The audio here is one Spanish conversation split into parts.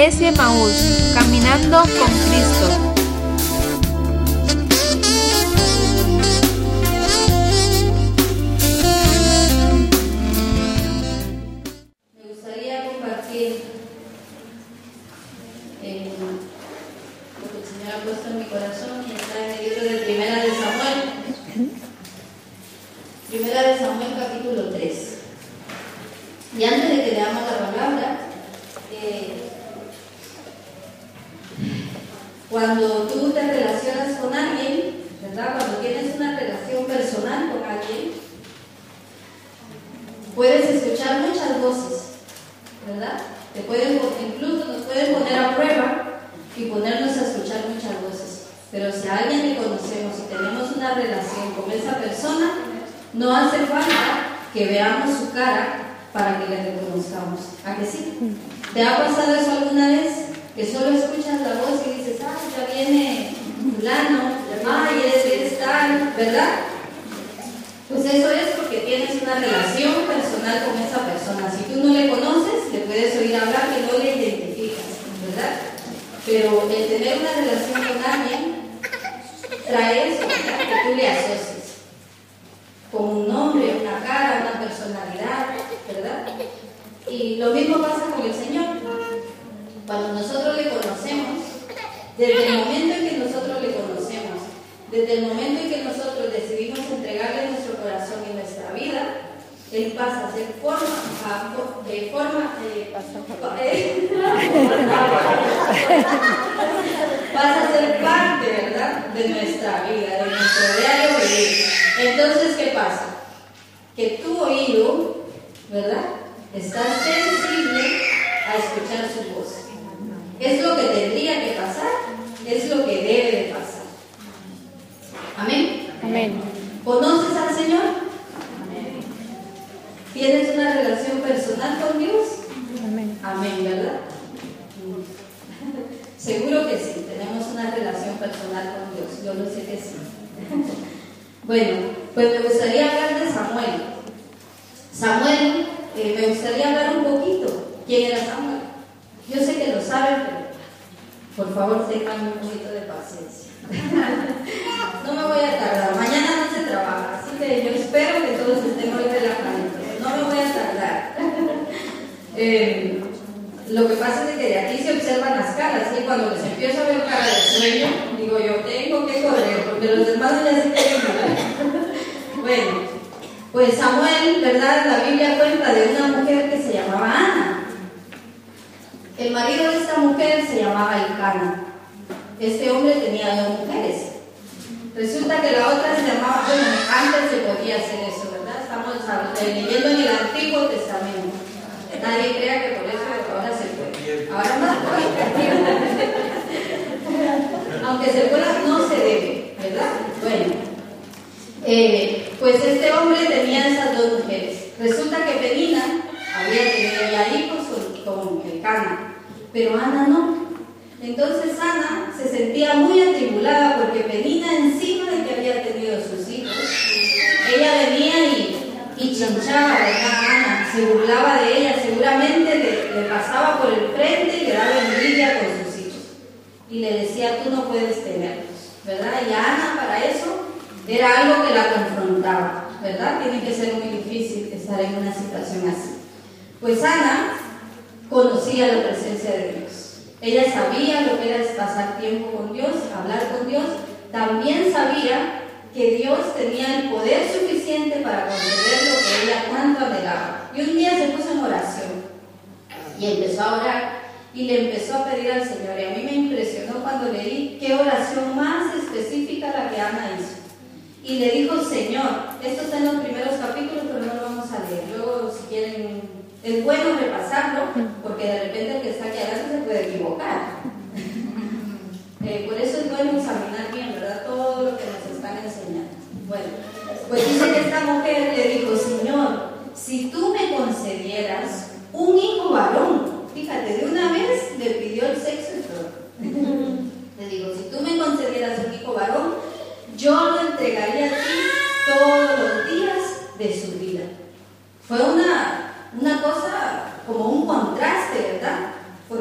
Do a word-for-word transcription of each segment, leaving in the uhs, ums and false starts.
Iglesia Emaús, caminando con Cristo. Me gustaría compartir eh, lo que el Señor ha puesto en mi corazón y está en el libro de Primera de Samuel. Primera de Samuel, capítulo tres. Y antes de que leamos la palabra, eh, cuando tú te relacionas con alguien, ¿verdad? Cuando tienes una relación personal con alguien, puedes escuchar muchas voces, ¿verdad? Te pueden, incluso nos pueden poner a prueba y ponernos a escuchar muchas voces. Pero si a alguien le conocemos y tenemos una relación con esa persona, no hace falta que veamos su cara para que le reconozcamos. ¿A que sí? ¿Te ha pasado eso alguna vez? Que solo escuchas la voz y dices, ay, ya viene fulano, ay, eres, eres tal, ¿verdad? Pues eso es porque tienes una relación personal con esa persona. Si tú no le conoces, le puedes oír hablar que no le identificas, ¿verdad? Pero el tener una relación con alguien trae eso, ¿verdad? Que tú le asocies con un nombre, una cara, una personalidad, ¿verdad? Y lo mismo pasa con el Señor. Cuando nosotros le conocemos, desde el momento en que nosotros le conocemos, desde el momento en que nosotros decidimos entregarle nuestro corazón y nuestra vida, Él pasa a ser forma, a, de forma, eh, eh, pasa a ser parte, ¿verdad?, de nuestra vida, de nuestro diario vivir. Entonces, ¿qué pasa? Que tu oído, ¿verdad?, está sensible a escuchar su voz. Es lo que tendría que pasar, es lo que debe de pasar. Amén. Amén. ¿Conoces al Señor? Amén. ¿Tienes una relación personal con Dios? Amén. Amén, ¿verdad? Seguro que sí, tenemos una relación personal con Dios. Yo lo sé que sí. Bueno, pues me gustaría hablar de Samuel. Samuel, eh, me gustaría hablar un poquito. ¿Quién era Samuel? Yo sé que lo saben, pero por favor tengan un poquito de paciencia. No me voy a tardar, mañana no se trabaja, así que yo espero que todos estén muy relajaditos. No me voy a tardar. eh, lo que pasa es que de aquí se observan las caras, y cuando les empiezo a ver cara de sueño, digo yo, tengo que correr, porque los demás ya se quieren mirar. Bueno, pues Samuel, ¿verdad? La Biblia cuenta de una mujer que se llamaba Ana. El marido de esta mujer se llamaba Elcana. Este hombre tenía dos mujeres. Resulta que la otra se llamaba, bueno, antes se podía hacer eso, ¿verdad? Estamos leyendo en el Antiguo Testamento. Nadie crea que por eso ahora se puede. Ahora no se puede. Aunque se pueda, no se debe, ¿verdad? Bueno, eh, pues este hombre tenía esas dos mujeres. Resulta que Penina había tenido ya hijos con Elcana, pero Ana no. Entonces Ana se sentía muy atribulada porque Penina, encima de que había tenido sus hijos, ella venía y, y chinchaba, ¿verdad? A Ana, se burlaba de ella, seguramente le, le pasaba por el frente y le daba envidia con sus hijos y le decía, tú no puedes tenerlos, ¿verdad? Y a Ana para eso era algo que la confrontaba, ¿verdad? Tiene que ser muy difícil estar en una situación así. Pues Ana conocía la presencia de Dios. Ella sabía lo que era pasar tiempo con Dios, hablar con Dios. También sabía que Dios tenía el poder suficiente para conceder lo que ella tanto anhelaba. Y un día se puso en oración y empezó a orar y le empezó a pedir al Señor. Y a mí me impresionó cuando leí qué oración más específica la que Ana hizo. Y le dijo, Señor, esto está en los primeros capítulos, pero no lo vamos a leer. Luego, si quieren, es bueno repasarlo, porque de repente el que está aquí adelante se puede equivocar. eh, por eso es bueno examinar bien, ¿verdad? Todo lo que nos están enseñando. Bueno, pues dice que esta mujer le dijo, Señor, si tú me concedieras un hijo varón, fíjate, de una vez le pidió el sexo y todo. Le digo, si tú me concedieras un hijo varón, yo lo entregaría a ti todos los días de su vida. Fue una, una cosa como un contraste, ¿verdad? Porque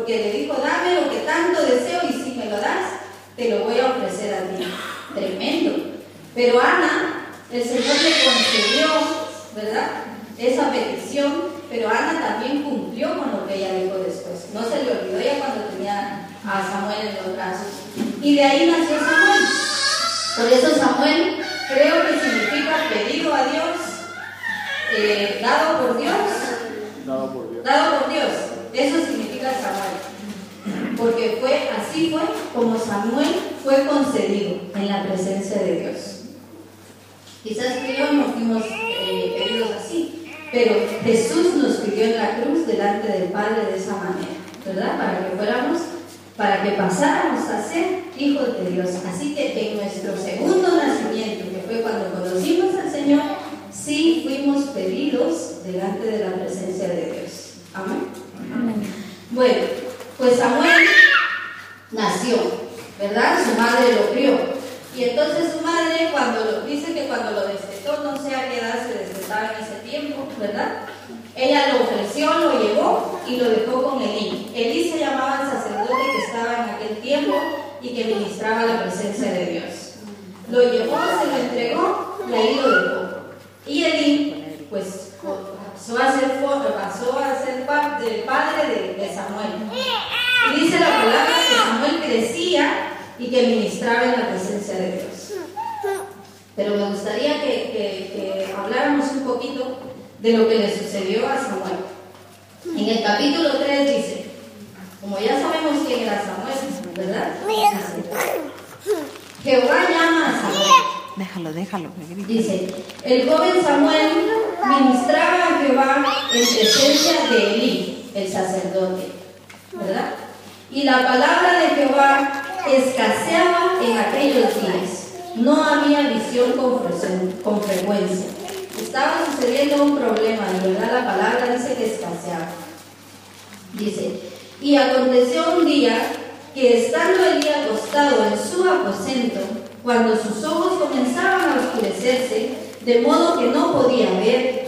porque le dijo, dame lo que tanto deseo y si me lo das, te lo voy a ofrecer a ti. Tremendo. Pero Ana, el Señor le concedió, ¿verdad?, esa petición, pero Ana también cumplió con lo que ella dijo después. No se le olvidó ya cuando tenía a Samuel en los brazos. Y de ahí nació Samuel. Por eso Samuel creo que significa pedido a Dios, eh, dado por Dios. Dado por Dios. Dado por Dios. Eso significa Samuel. Porque fue, así fue como Samuel fue concedido en la presencia de Dios. Quizás tú y yo no fuimos eh, pedidos así, pero Jesús nos pidió en la cruz delante del Padre de esa manera, ¿verdad? Para que fuéramos, para que pasáramos a ser hijos de Dios. Así que en nuestro segundo nacimiento, que fue cuando conocimos al Señor, sí fuimos pedidos delante de la presencia de Dios. Amén. Amén. Bueno, pues Samuel nació, ¿verdad? Su madre lo crió. Y entonces su madre, cuando lo, dice que cuando lo destetó, no sé a qué edad se destetaba en ese tiempo, ¿verdad? Ella lo ofreció, lo llevó y lo dejó con Elí. Elí se llamaba el sacerdote que estaba en aquel tiempo y que ministraba la presencia de Dios. Lo llevó, se lo entregó y ahí lo dejó. Y Elí, pues, pasó a ser, pasó a ser parte del padre de, de Samuel. Y dice la palabra que Samuel crecía y que ministraba en la presencia de Dios. Pero me gustaría que, que, que habláramos un poquito de lo que le sucedió a Samuel. En el capítulo tres dice, como ya sabemos quién era Samuel, ¿verdad? Jehová llama a Samuel. Déjalo, déjalo. Dice, el joven Samuel ministraba a Jehová en presencia de Elí, el sacerdote, ¿verdad? Y la palabra de Jehová escaseaba en aquellos días. No había visión con, fre- con frecuencia. Estaba sucediendo un problema y, ¿verdad?, la palabra dice que escaseaba. Dice, y aconteció un día que estando Elí acostado en su aposento, cuando sus ojos comenzaban a oscurecerse, de modo que no podía ver,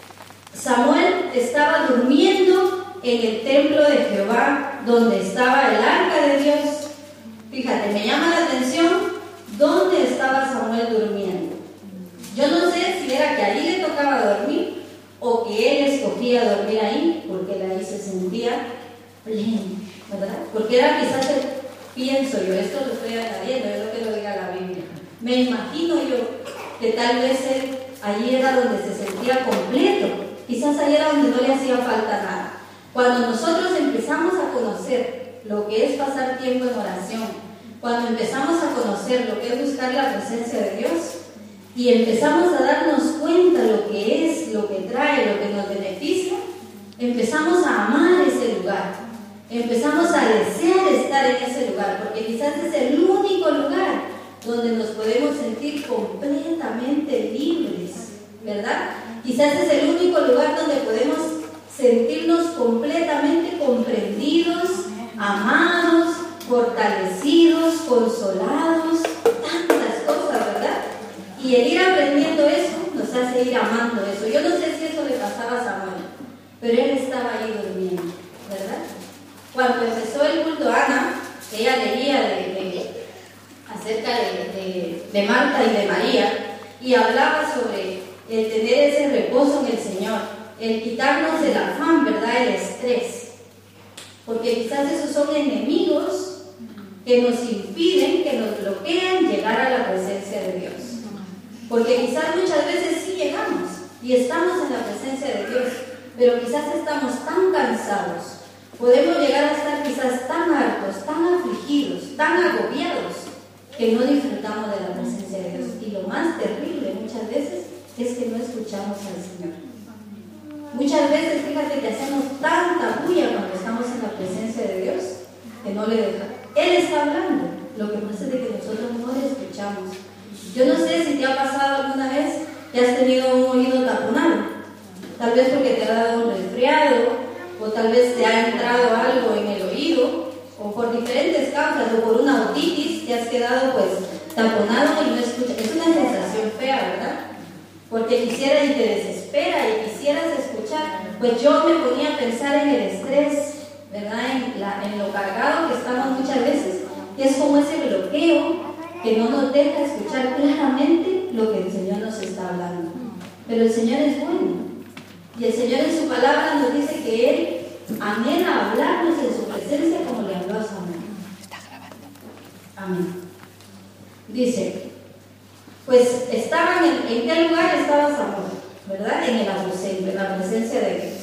Samuel estaba durmiendo en el templo de Jehová, donde estaba el arca de Dios. Fíjate, me llama la atención dónde estaba Samuel durmiendo. Yo no sé si era que allí le tocaba dormir o que él escogía dormir ahí, porque él ahí se sentía pleno, ¿verdad? Porque era quizás, el, pienso yo, esto lo estoy añadiendo, es lo que lo diga la Biblia. Me imagino yo que tal vez él allí era donde se sentía completo, quizás allí era donde no le hacía falta nada. Cuando nosotros empezamos a conocer lo que es pasar tiempo en oración, cuando empezamos a conocer lo que es buscar la presencia de Dios y empezamos a darnos cuenta lo que es, lo que trae, lo que nos beneficia, empezamos a amar ese lugar, empezamos a desear estar en ese lugar, porque quizás es el único lugar donde nos podemos sentir completamente libres, ¿verdad? Quizás es el único lugar donde podemos sentirnos completamente comprendidos, amados, fortalecidos, consolados, tantas cosas, ¿verdad? Y el ir aprendiendo eso nos hace ir amando eso. Yo no sé si eso le pasaba a Samuel, pero él estaba ahí durmiendo, ¿verdad? Cuando empezó el culto a Ana, ella leía de, de, acerca de, de, de Marta y de María y hablaba sobre el tener ese reposo en el Señor, el quitarnos el afán, ¿verdad? El estrés. Porque quizás esos son enemigos que nos impiden, que nos bloquean llegar a la presencia de Dios. Porque quizás muchas veces sí llegamos y estamos en la presencia de Dios, pero quizás estamos tan cansados, podemos llegar a estar quizás tan hartos, tan afligidos, tan agobiados, que no disfrutamos de la presencia de Dios. Y lo más terrible muchas veces es que no escuchamos al Señor. Muchas veces, fíjate que hacemos tanta bulla cuando estamos en la presencia de Dios que no le deja. Él está hablando, lo que pasa es de que nosotros no le escuchamos. Yo no sé si te ha pasado alguna vez que has tenido un oído taponado, tal vez porque te ha dado un resfriado, o tal vez te ha entrado algo en el oído, o por diferentes causas, o por una otitis, te has quedado pues taponado y no escuchas. Es una sensación fea, ¿verdad? Porque quisiera y te desespera y quisieras escuchar. Pues yo me ponía a pensar en el estrés, ¿verdad? En, la, en lo cargado que estamos muchas veces, que es como ese bloqueo que no nos deja escuchar claramente lo que el Señor nos está hablando. Pero el Señor es bueno. Y el Señor en su palabra nos dice que Él anhela hablarnos en su presencia como le habló a Samuel. Amén. Dice, pues estaban en, ¿en qué lugar estaba Samuel? ¿Verdad? En el aposento, en la presencia de Dios.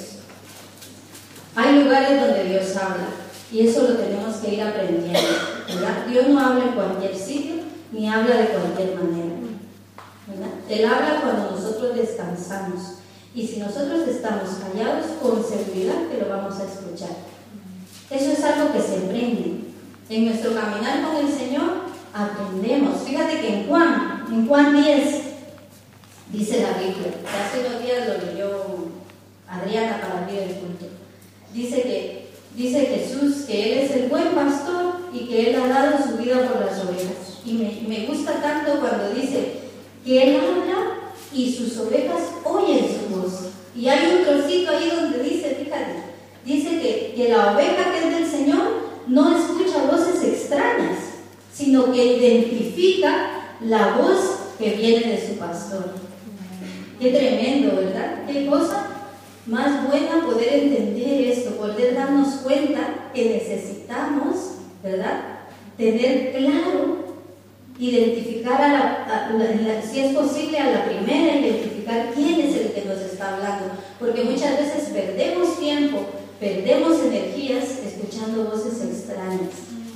Hay lugares donde Dios habla y eso lo tenemos que ir aprendiendo, ¿verdad? Dios no habla en cualquier sitio ni habla de cualquier manera, ¿verdad? Él habla cuando nosotros descansamos y si nosotros estamos callados, con seguridad que lo vamos a escuchar. Eso es algo que se aprende. En nuestro caminar con el Señor aprendemos. Fíjate que en Juan, en Juan diez, dice la Biblia, que hace unos días lo leyó Adriana para abrir el culto. Dice que dice Jesús que Él es el buen pastor y que Él ha dado su vida por las ovejas. Y me, me gusta tanto cuando dice que Él habla y sus ovejas oyen su voz. Y hay un trocito ahí donde dice, fíjate, dice que, que la oveja que es del Señor no escucha voces extrañas, sino que identifica la voz que viene de su pastor. Qué tremendo, ¿verdad? Qué cosa más buena poder entender esto, poder darnos cuenta que necesitamos, ¿verdad? Tener claro, identificar a la, a la, si es posible a la primera, identificar quién es el que nos está hablando, porque muchas veces perdemos tiempo, perdemos energías escuchando voces extrañas.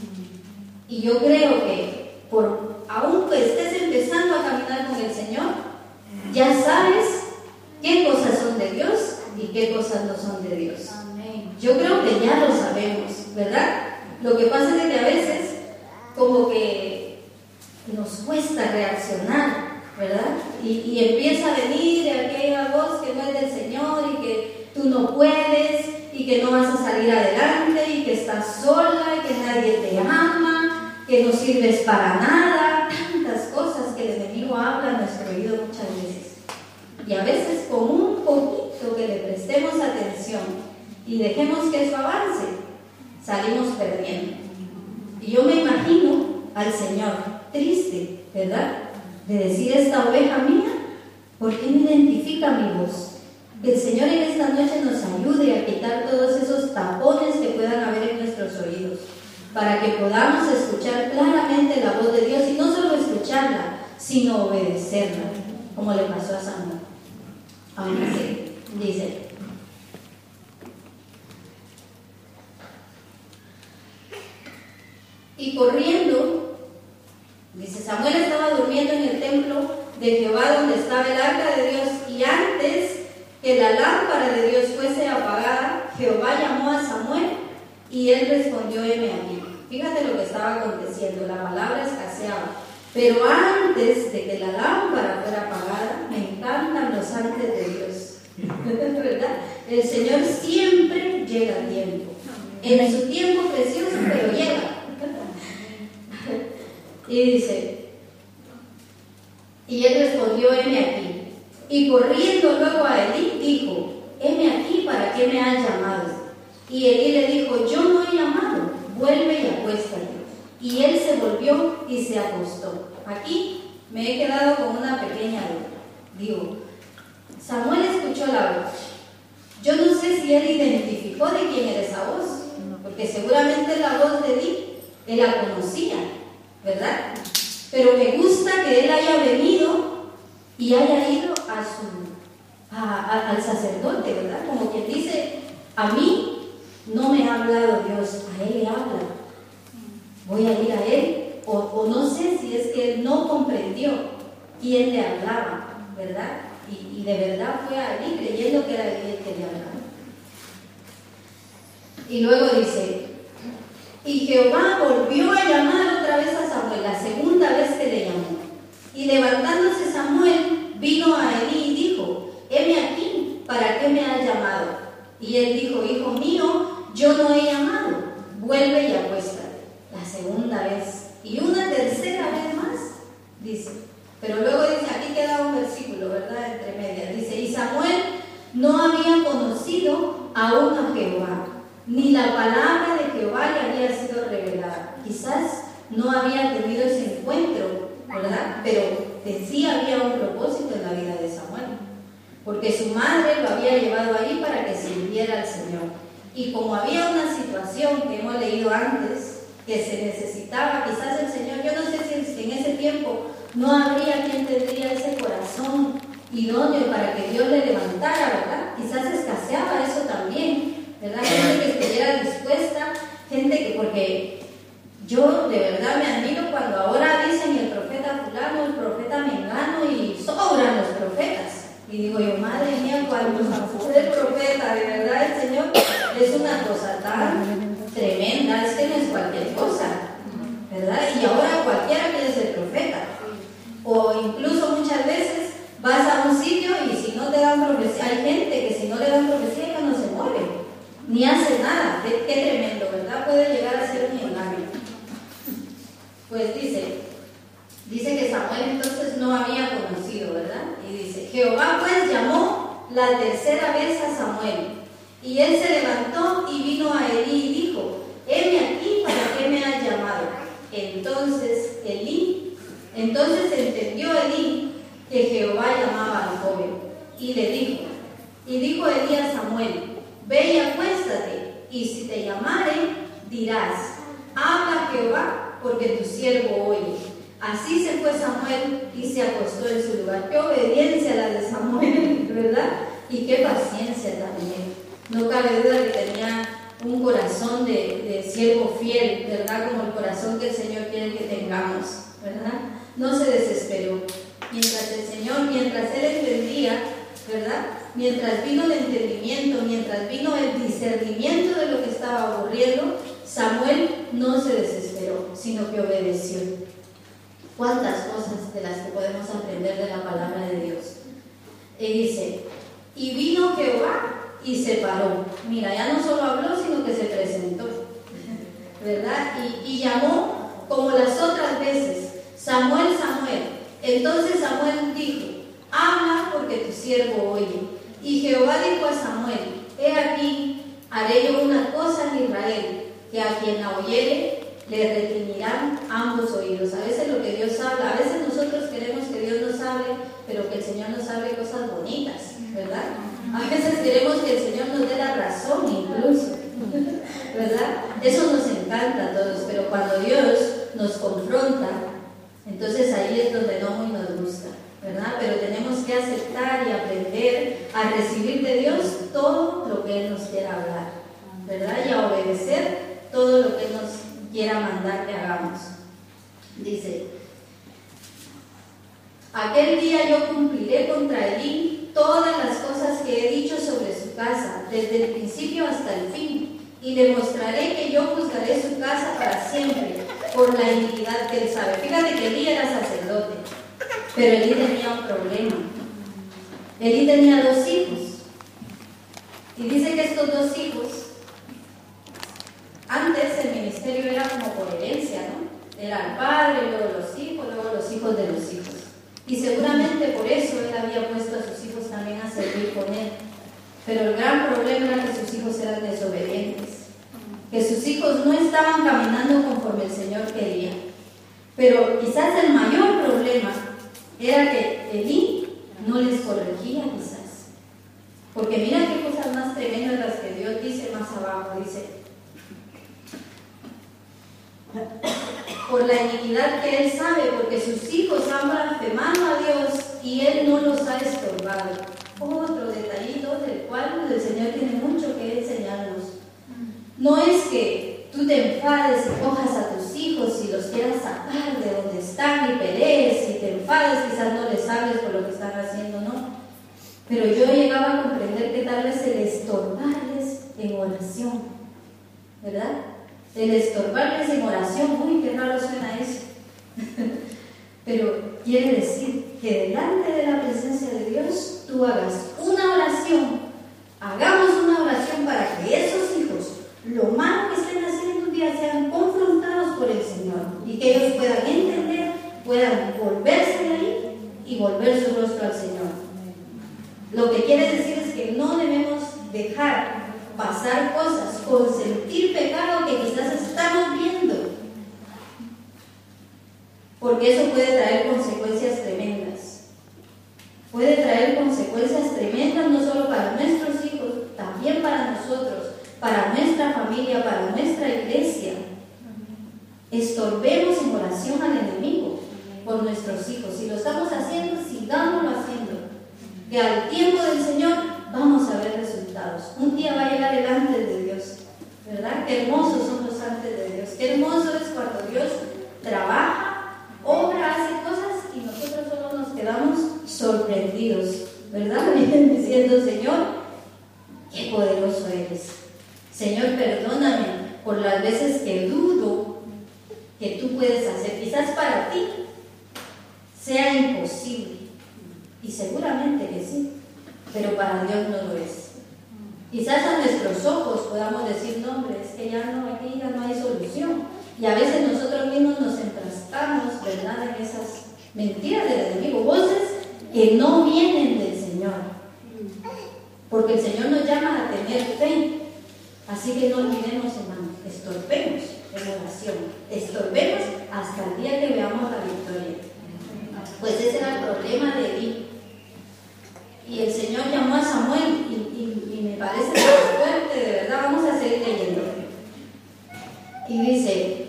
Y yo creo que, por, aunque estés empezando a caminar con el Señor, ya sabes qué cosas son de Dios y qué cosas no son de Dios. Amén. Yo creo que ya lo sabemos, ¿verdad? Lo que pasa es que a veces como que nos cuesta reaccionar, ¿verdad? Y, y empieza a venir aquella voz que no es del Señor y que tú no puedes y que no vas a salir adelante y que estás sola y que nadie te ama, que no sirves para nada, tantas cosas que el enemigo habla a nuestro oído muchas veces. Y a veces con un poquito que le prestemos atención y dejemos que eso avance, salimos perdiendo. Y yo me imagino al Señor triste, ¿verdad? De decir, esta oveja mía, ¿por qué no identifica mi voz? Que el Señor en esta noche nos ayude a quitar todos esos tapones que puedan haber en nuestros oídos, para que podamos escuchar claramente la voz de Dios y no solo escucharla, sino obedecerla, como le pasó a Samuel. Aún así, dice, y corriendo, dice, Samuel estaba durmiendo en el templo de Jehová donde estaba el arca de Dios, y antes que la lámpara de Dios fuese apagada, Jehová llamó a Samuel y él respondió, heme aquí. Fíjate lo que estaba aconteciendo, la palabra escaseaba. Pero antes de que la lámpara fuera apagada, me encantan los antes de Dios. ¿Verdad? El Señor siempre llega a tiempo. En su tiempo precioso, pero llega. Y dice, y él respondió, heme aquí. Y corriendo luego a Elí, dijo, heme aquí, ¿para qué me has llamado? Y Elí le dijo, yo no he llamado, vuelve y acuéstate. Y él se volvió y se acostó. Aquí me he quedado con una pequeña duda. Digo, Samuel escuchó la voz. Yo no sé si él identificó de quién era esa voz, porque seguramente la voz de Elí, él la conocía, ¿verdad? Pero me gusta que él haya venido y haya ido a su, a, a, al sacerdote, ¿verdad? Como quien dice, a mí no me ha hablado Dios, a él le habla. Voy a ir a él, o, o no sé si es que él no comprendió quién le hablaba, ¿verdad? Y, y de verdad fue a él creyendo que era él el que le hablaba. Y luego dice, y Jehová volvió a llamar otra vez a Samuel, la segunda vez que le llamó. Y levantándose Samuel, vino a Elí y dijo, heme aquí, ¿para qué me has llamado? Y él dijo, hijo mío, yo no he llamado, vuelve y acuéstate. La segunda vez, y una tercera vez más, dice. Pero luego dice, aquí queda un versículo, ¿verdad? Entre medias. Dice, y Samuel no había conocido aún a Jehová, ni la palabra no había tenido ese encuentro, ¿verdad? Pero que sí había un propósito en la vida de Samuel, porque su madre lo había llevado ahí para que sirviera al Señor. Y como había una situación que hemos leído antes, que se necesitaba, quizás el Señor, yo no sé si en ese tiempo no habría quien tendría ese corazón idóneo para que Dios le levantara, ¿verdad? Quizás escaseaba eso también, ¿verdad? Gente que estuviera dispuesta, gente que, porque yo de verdad me admiro cuando ahora dicen el profeta fulano, el profeta mengano, y sobran los profetas. Y digo yo, madre mía, cuando fue el profeta, de verdad el Señor es una cosa tan tremenda, es que no es cualquier cosa, ¿verdad? Y ahora cualquiera quiere ser profeta. O incluso muchas veces vas a un sitio y si no te dan profecía, hay gente que si no le dan profecía ya no se mueve, ni hace nada. Qué, qué tremendo, ¿verdad? Puede llegar a ser un engaño. Pues dice, dice que Samuel entonces no había conocido, ¿verdad? Y dice, Jehová pues llamó la tercera vez a Samuel, y él se levantó y vino a Elí y dijo, heme aquí, ¿para qué me has llamado? Entonces Elí, entonces entendió Elí que Jehová llamaba al joven, y le dijo, y dijo Elí a Samuel, ve y acuéstate, y si te llamare, dirás, habla Jehová, porque tu siervo oye. Así se fue Samuel y se acostó en su lugar. Qué obediencia la de Samuel, ¿verdad? Y qué paciencia también. No cabe duda que tenía un corazón de, de siervo fiel, ¿verdad? Como el corazón que el Señor quiere que tengamos, ¿verdad? No se desesperó. Mientras el Señor, mientras Él entendía, ¿verdad? Mientras vino el entendimiento, mientras vino el discernimiento de lo que estaba ocurriendo, Samuel no se desesperó, sino que obedeció. ¿Cuántas cosas de las que podemos aprender de la palabra de Dios? Y dice, y vino Jehová y se paró. Mira, ya no solo habló, sino que se presentó, ¿verdad? Y, y llamó como las otras veces, Samuel, Samuel. Entonces Samuel dijo, habla porque tu siervo oye. Y Jehová dijo a Samuel, he aquí, haré yo una cosa en Israel, que a quien la oyere, le retiñirán ambos oídos. A veces lo que Dios habla, a veces nosotros queremos que Dios nos hable, pero que el Señor nos hable cosas bonitas, ¿verdad? A veces queremos que el Señor nos dé la razón incluso, ¿verdad? Eso nos encanta a todos, pero cuando Dios nos confronta, entonces ahí es donde no muy nos gusta, ¿verdad? Pero tenemos que aceptar y aprender a recibir de Dios todo lo que Él nos quiera hablar, ¿verdad? Y a obedecer todo lo que Él nos quiera mandar que hagamos. Dice, aquel día yo cumpliré contra Elí todas las cosas que he dicho sobre su casa, desde el principio hasta el fin, y demostraré que yo juzgaré su casa para siempre, por la iniquidad que él sabe. Fíjate que Elí era sacerdote, pero Elí tenía un problema. Elí tenía dos hijos, y dice que estos dos hijos, antes el ministerio era como por herencia, ¿no? Era el padre, luego los hijos, luego los hijos de los hijos. Y seguramente por eso él había puesto a sus hijos también a servir con él. Pero el gran problema era que sus hijos eran desobedientes, que sus hijos no estaban caminando conforme el Señor quería. Pero quizás el mayor problema era que Elí no les corregía quizás. Porque mira qué cosas más tremendas las que Dios dice más abajo, dice, por la iniquidad que él sabe, porque sus hijos han blasfemado a Dios y él no los ha estorbado. Otro detallito del cual el Señor tiene mucho que enseñarnos. No es que tú te enfades y cojas a tus hijos y los quieras sacar de donde están y pelees y te enfades, quizás no les hables por lo que están haciendo, no. Pero yo llegaba a comprender que tal vez el estorbarles en oración, ¿verdad? El estorbarles en oración, uy, qué raro suena eso. Pero quiere decir que delante de la presencia de Dios, tú hagas una oración, hagamos una oración para que esos hijos, lo malo que estén haciendo un día, sean confrontados por el Señor y que ellos puedan entender, puedan volverse de ahí y volver su rostro al Señor. Lo que quiere decir es que no debemos dejar pasar cosas, consentir pecado que quizás estamos viendo, porque eso puede traer consecuencias tremendas. Puede traer consecuencias tremendas no solo para nuestros hijos, también para nosotros, para nuestra familia, para nuestra iglesia. Estorbemos en oración al enemigo por nuestros hijos. Si lo estamos haciendo, sigámoslo haciendo. Que al tiempo del Señor vamos a ver resultados. Un día va a llegar el ángel de Dios, ¿verdad? Qué hermosos son los ángeles de Dios. Qué hermoso es cuando Dios trabaja, obra, hace cosas y nosotros solo nos quedamos sorprendidos, ¿verdad? Diciendo, Señor, qué poderoso eres. Señor, perdóname por las veces que dudo que tú puedes hacer. Quizás para ti sea imposible, y seguramente que sí, pero para Dios no lo es. Quizás a nuestros ojos podamos decir, no, hombre, es que ya no, aquí ya no hay solución. Y a veces nosotros mismos nos enfrascamos, ¿verdad?, en esas mentiras del enemigo, voces que no vienen del Señor. Porque el Señor nos llama a tener fe. Así que no olvidemos, hermano, estorbemos en oración, estorbemos hasta el día que veamos la victoria. Pues ese era el problema de Elí. Y el Señor llamó a Samuel, y, y, y me parece muy fuerte, de verdad. Vamos a seguir leyendo. Y dice: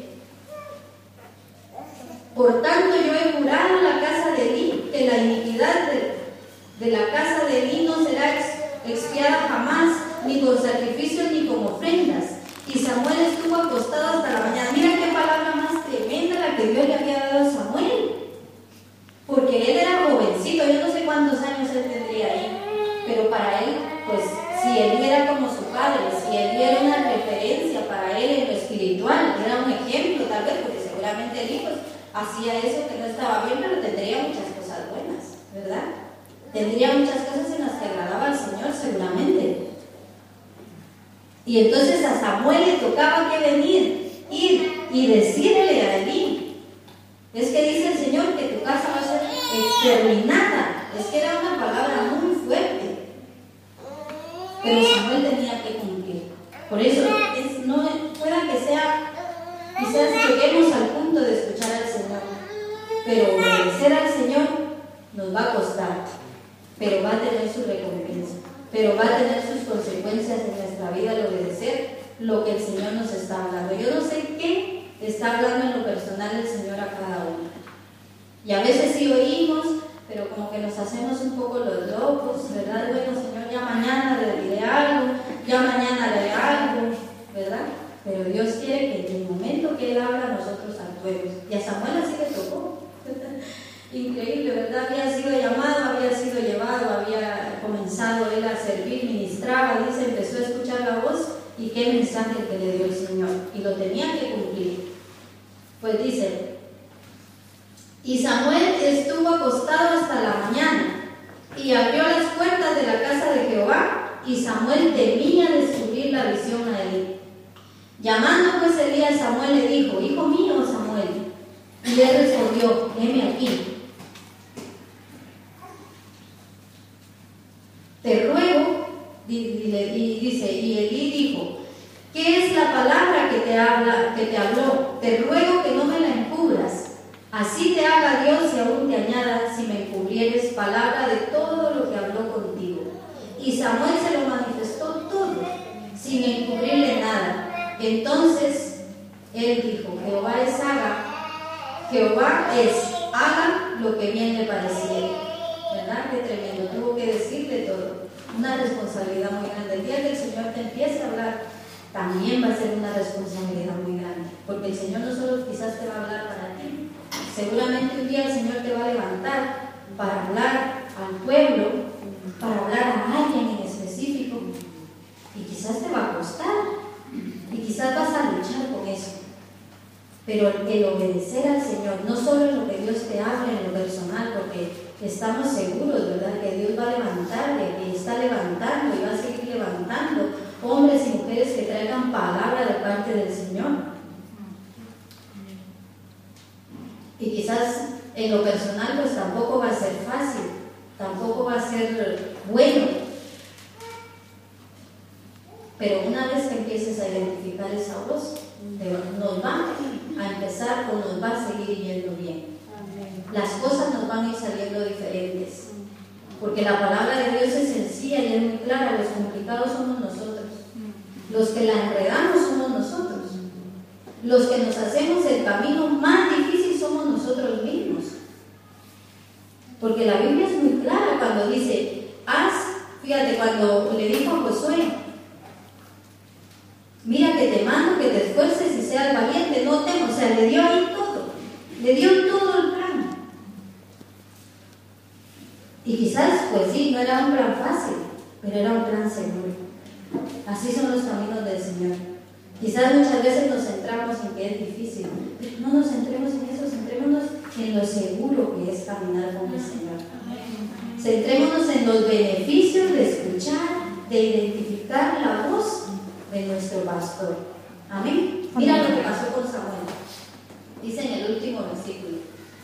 por tanto yo he jurado en la casa de Elí que la iniquidad de, de la casa de Elí no será ex, expiada jamás, ni con sacrificios ni con ofrendas. Y Samuel estuvo acostado hasta la mañana. Mira qué palabra más tremenda la que Dios le había dado a Samuel, porque él era jovencito. Yo no sé cuántos años él tendría ahí, pero para él, pues, si él era como su padre, si él era una referencia para él en lo espiritual, era un ejemplo tal vez, porque seguramente el hijo hacía eso que no estaba bien, pero tendría muchas cosas buenas, ¿verdad? Tendría muchas cosas en las que agradaba al Señor seguramente. Y entonces a Samuel le tocaba que venir, ir y decirle a Elí, es que dice el Señor que tu casa va a ser exterminada. Es que era una palabra muy fuerte, pero Samuel tenía que cumplir. Por eso es, no pueda que sea, quizás lleguemos al punto de escuchar al Señor, pero obedecer al Señor nos va a costar, pero va a tener su recompensa, pero va a tener sus consecuencias en nuestra vida al obedecer lo que el Señor nos está hablando. Yo no sé qué está hablando en lo personal el Señor a cada uno. Y a veces sí oímos, pero como que nos hacemos un poco los locos, ¿verdad? Bueno, Señor, ya mañana le diré algo, ya mañana le haré algo, ¿verdad? Pero Dios quiere que en el momento que Él habla, nosotros actuemos. Y a Samuel así le tocó. Increíble, ¿verdad? Había sido llamado, había sido llevado, había comenzado él a servir, ministraba, dice, empezó a escuchar la voz, y qué mensaje que le dio el Señor, y lo tenía que cumplir. Pues dice: y Samuel estuvo acostado hasta la mañana, y abrió las puertas de la casa de Jehová, y Samuel temía descubrir la visión a Elí. Llamando pues Elí a Samuel, le dijo: hijo mío, Samuel. Y él respondió: heme aquí. Te ruego, y dice, y Elí dijo: ¿qué es la palabra que te habla, que te habló? Te ruego que no me la encubras. Así te haga Dios y aún te añada si me encubrieres palabra de todo lo que habló contigo. Y Samuel se lo manifestó todo, sin encubrirle nada. Entonces él dijo: Jehová es haga, Jehová es haga lo que bien le pareciera. ¿Verdad? Qué tremendo, tuvo que decirle todo. Una responsabilidad muy grande. El día que el Señor te empiece a hablar, también va a ser una responsabilidad muy grande, porque el Señor no solo quizás te va a hablar para ti, seguramente un día el Señor te va a levantar para hablar al pueblo, para hablar a alguien en específico, y quizás te va a costar, y quizás vas a luchar con eso. Pero el obedecer al Señor, no solo en lo que Dios te habla en lo personal, porque estamos seguros, ¿verdad?, que Dios va a levantar, que está levantando y va a seguir levantando hombres y mujeres que traigan palabra de parte del Señor. Y quizás en lo personal pues tampoco va a ser fácil, tampoco va a ser bueno, pero una vez que empieces a identificar esa voz, nos va a empezar o nos va a seguir yendo bien. Porque la palabra de Dios es sencilla y es muy clara. Los complicados somos nosotros. Los que la enredamos somos nosotros. Los que nos hacemos el camino más difícil somos nosotros mismos. Porque la Biblia es muy clara cuando dice, haz, fíjate, cuando le dijo a Josué, mira que te mando que te esfuerces y seas valiente, no temas, o sea, le dio ahí todo, le dio todo el plan. Y quizás, pues sí, no era un plan fácil, pero era un plan seguro. Así son los caminos del Señor. Quizás muchas veces nos centramos en que es difícil, pero no nos centremos en eso, centrémonos en lo seguro que es caminar con el Señor. Centrémonos en los beneficios de escuchar, de identificar la voz de nuestro pastor. Amén. Mira lo que pasó con Samuel. Dice en el último versículo.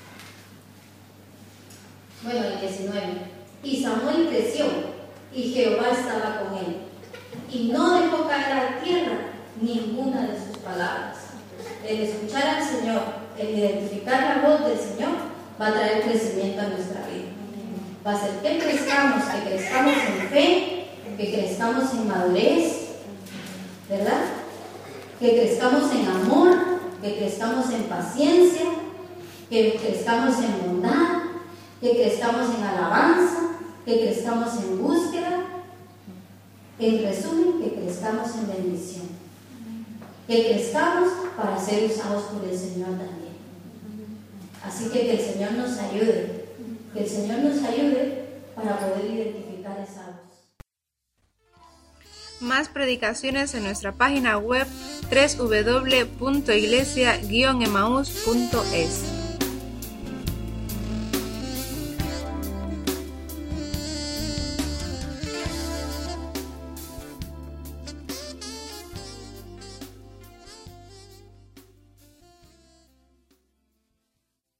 Bueno, el diecinueve. Y Samuel creció, y Jehová estaba con él, y no dejó caer a tierra ninguna de sus palabras. El escuchar al Señor, el identificar la voz del Señor, va a traer crecimiento a nuestra vida. Va a hacer que crezcamos, que crezcamos en fe, que crezcamos en madurez, ¿verdad? Que crezcamos en amor, que crezcamos en paciencia, que crezcamos en bondad, que crezcamos en alabanza, que crezcamos en búsqueda. En resumen, que crezcamos en bendición. Que crezcamos para ser usados por el Señor también. Así que que el Señor nos ayude, que el Señor nos ayude para poder identificar esa voz. Más predicaciones en nuestra página web doble u doble u doble u punto iglesia guion emaús punto es.